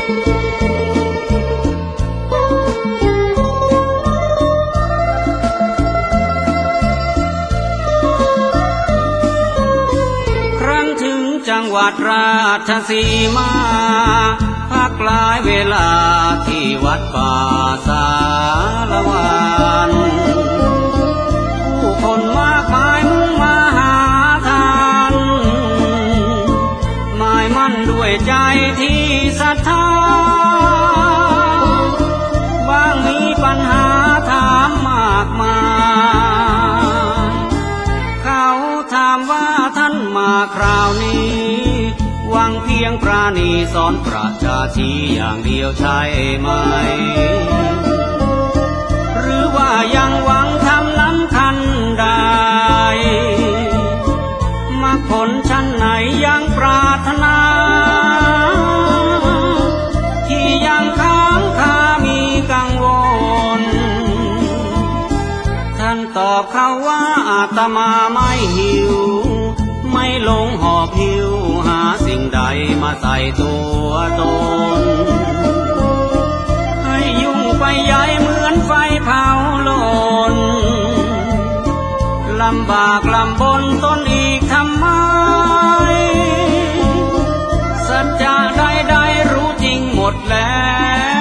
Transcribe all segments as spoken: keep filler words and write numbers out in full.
จังหวัดราชสีมาพักหลายเวลาที่วัดป่าสารวันผู้คนมากมายมุ่งมาหาทานหมายมั่นด้วยใจที่ศรัทธาบางมีปัญหาถามมากมายเขาถามว่าท่านมาคราวนี้หวังเพียงปราณีสอนประชาชีอย่างเดียวใช่ไหมหรือว่ายังหวังทำนั้นทันใดมรรคผลชั้นไหนยังปรารถนาที่ยังค้างคามีกังวลท่านตอบเขาว่าอาตมาไม่หิวไม่หลงหอบหิวหาสิ่งใดมาใส่ตัวตนให้ยุ่งไปใหญ่เหมือนไฟเผาลนลำบากลำบนตนอีกทำไมสัจจะใดๆรู้จริงหมดแล้ว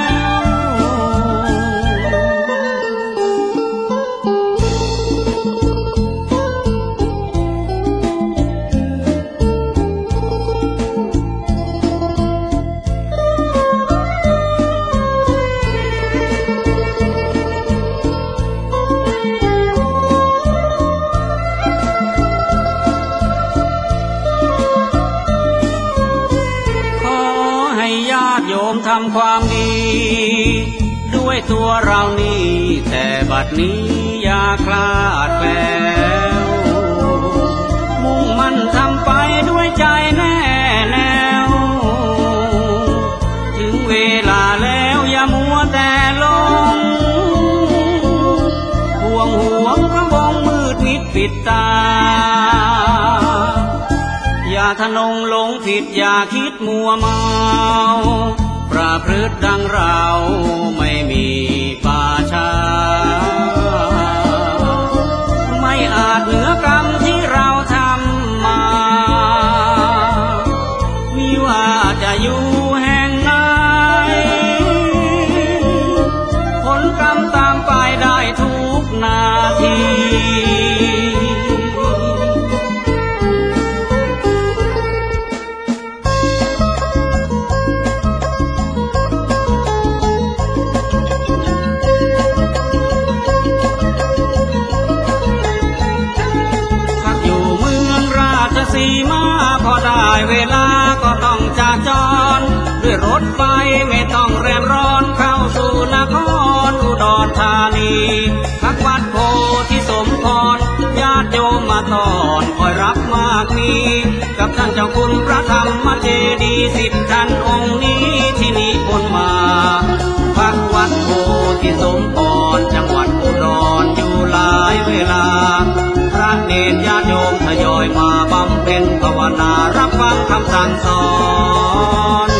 ทำความดีด้วยตัวเรานี่แต่บัดนี้อย่าคลาดแคลวมุ่งมั่นทำไปด้วยใจแน่แน่วถึงเวลาแล้วอย่ามัวแต่ลงห่วงห่วงพระวงมืดมิดปิดตาอย่าทะนงหลงผิดอย่าคิดมัวเมาประพฤติดังเราไม่มีป่าช้าไม่อาจเหนือกรรมที่เราทำมามิว่าจะอยู่แห่งไหนผลกรรมตามไปได้ทุกนาทีสีมาพอได้เวลาก็ต้องจากจรด้วยรถไฟไม่ต้องแรมร้อนเข้าสู่นครอุดรธานีพักวัดโพธิสมพรญาติโยมมาตอนคอยรับมากมีกับท่านเจ้าคุณพระธรรมเจดีย์สิบท่านองค์นี้ที่นิพนธ์มาพักวัดโพธิสมพรจังหวัดอุดรอยู่หลายเวลาพระเนตรญาติโยมทยอยมาบำเพ็ญภาวนารับฟังคำสั่งสอน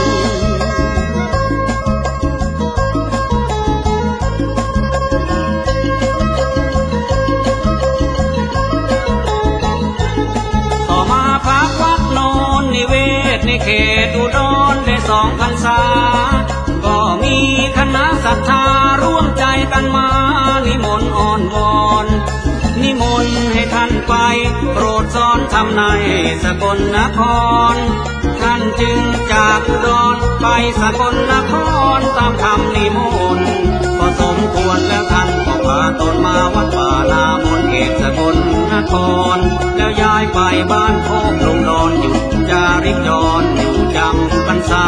ต่อมาพักวัดโนนนิเวศในเขตอุดรได้สองพรรษาก็มีคณะศรัทธาร่วมใจกันมานิมนต์อ้อนวอนนิมนต์ให้ท่านไปโปรดสอนทำในสกลนครท่านจึงจากอุดรไปสกลนครตามคำนิมนต์ก็สมควรแล้วท่านก็พาตนมาวัดป่านามนเขตสกลนครแล้วย้ายไปบ้านโคกลงดอนอยู่จาริกจรอยู่จำพรรษา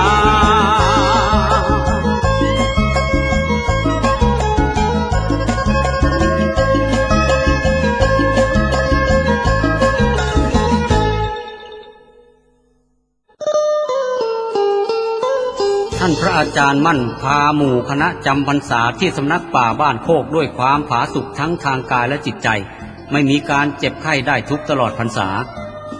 ท่านพระอาจารย์มั่นพาหมู่คณะจำพรรษาที่สำนักป่าบ้านโคกด้วยความผาสุกทั้งทางกายและจิตใจไม่มีการเจ็บไข้ได้ทุกตลอดพรรษา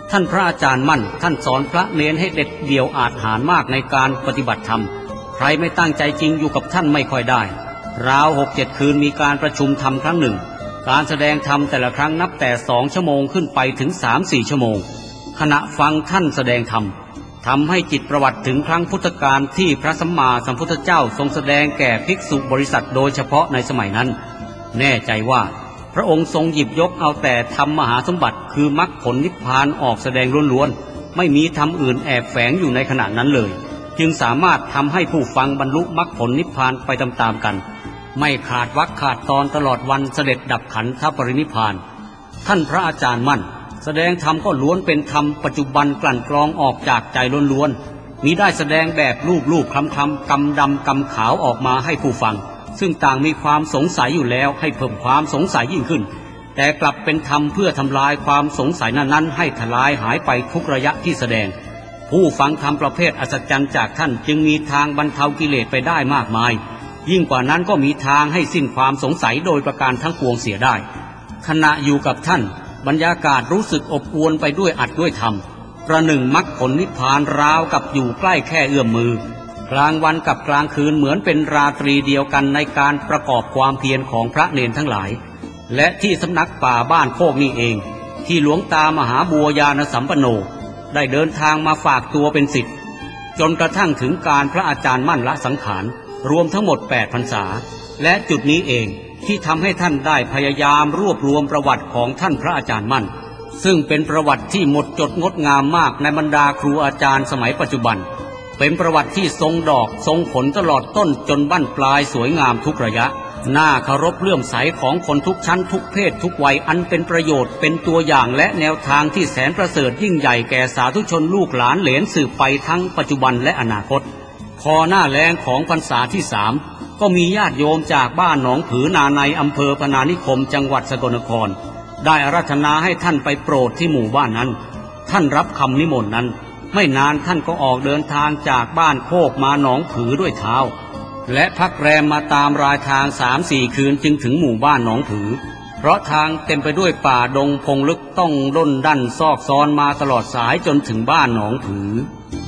ท่านพระอาจารย์มั่นท่านสอนพระเนรให้เด็ดเดี่ยวอาจหาญมากในการปฏิบัติธรรมใครไม่ตั้งใจจริงอยู่กับท่านไม่ค่อยได้ราวหกเจ็ดคืนมีการประชุมธรรมครั้งหนึ่งการแสดงธรรมแต่ละครั้งนับแต่สองชั่วโมงขึ้นไปถึงสามสี่ชั่วโมงขณะฟังท่านแสดงธรรมทำให้จิตประวัติถึงครั้งพุทธกาลที่พระสัมมาสัมพุทธเจ้าทรงแสดงแก่ภิกษุบริษัทโดยเฉพาะในสมัยนั้นแน่ใจว่าพระองค์ทรงหยิบยกเอาแต่ธรรมมหาสมบัติคือมรรคผลนิพพานออกแสดงล้วนๆไม่มีธรรมอื่นแอบแฝงอยู่ในขณะนั้นเลยจึงสามารถทำให้ผู้ฟังบรรลุมรรคผลนิพพานไปตามๆกันไม่ขาดวรรคขาดตอนตลอดวันเสด็จดับขันธปรินิพพานท่านพระอาจารย์มั่นแสดงธรรมก็ล้วนเป็นธรรมปัจจุบันกลั่นกรองออกจากใจล้วนๆมิได้แสดงแบบรูปๆคำๆกำดำกำขาวออกมาให้ผู้ฟังซึ่งต่างมีความสงสัยอยู่แล้วให้เพิ่มความสงสัยยิ่งขึ้นแต่กลับเป็นธรรมเพื่อทำลายความสงสัยนั้นๆให้ทลายหายไปทุกระยะที่แสดงผู้ฟังธรรมประเภทอัศจรรย์จากท่านจึงมีทางบรรเทากิเลสไปได้มากมายยิ่งกว่านั้นก็มีทางให้สิ้นความสงสัยโดยประการทั้งปวงเสียได้ขณะอยู่กับท่านบรรยากาศรู้สึกอบอวลไปด้วยอัดด้วยธรรมประหนึ่งมรรคผลนิพพานราวกับอยู่ใกล้แค่เอื้อมมือกลางวันกับกลางคืนเหมือนเป็นราตรีเดียวกันในการประกอบความเพียรของพระเนรทั้งหลายและที่สำนักป่าบ้านโคกนี่เองที่หลวงตามหาบัวยานสัมปันโนได้เดินทางมาฝากตัวเป็นศิษย์จนกระทั่งถึงการพระอาจารย์มั่นละสังขารรวมทั้งหมดแปดพรรษาและจุดนี้เองที่ทำให้ท่านได้พยายามรวบรวมประวัติของท่านพระอาจารย์มั่นซึ่งเป็นประวัติที่หมดจดงดงามมากในบรรดาครูอาจารย์สมัยปัจจุบันเป็นประวัติที่ทรงดอกทรงผลตลอดต้นจนบั้นปลายสวยงามทุกระยะน่าเคารพเลื่อมใสของคนทุกชั้นทุกเพศทุกวัยอันเป็นประโยชน์เป็นตัวอย่างและแนวทางที่แสนประเสริฐยิ่งใหญ่แก่สาธุชนลูกหลานเหลนสืบไปทั้งปัจจุบันและอนาคตพอหน้าแล้งของพรรษาที่สามก็มีญาติโยมจากบ้านหนองผือนาในอำเภอพนานิคมจังหวัดสกลนครได้อาราธนาให้ท่านไปโปรดที่หมู่บ้านนั้นท่านรับคำนิมนต์นั้นไม่นานท่านก็ออกเดินทางจากบ้านโคกมาหนองผือด้วยเท้าและพักแรมมาตามรายทางสามสี่คืนจึงถึงหมู่บ้านหนองผือเพราะทางเต็มไปด้วยป่าดงพงลึกต้องด้นดันซอกซอนมาตลอดสายจนถึงบ้านหนองผือ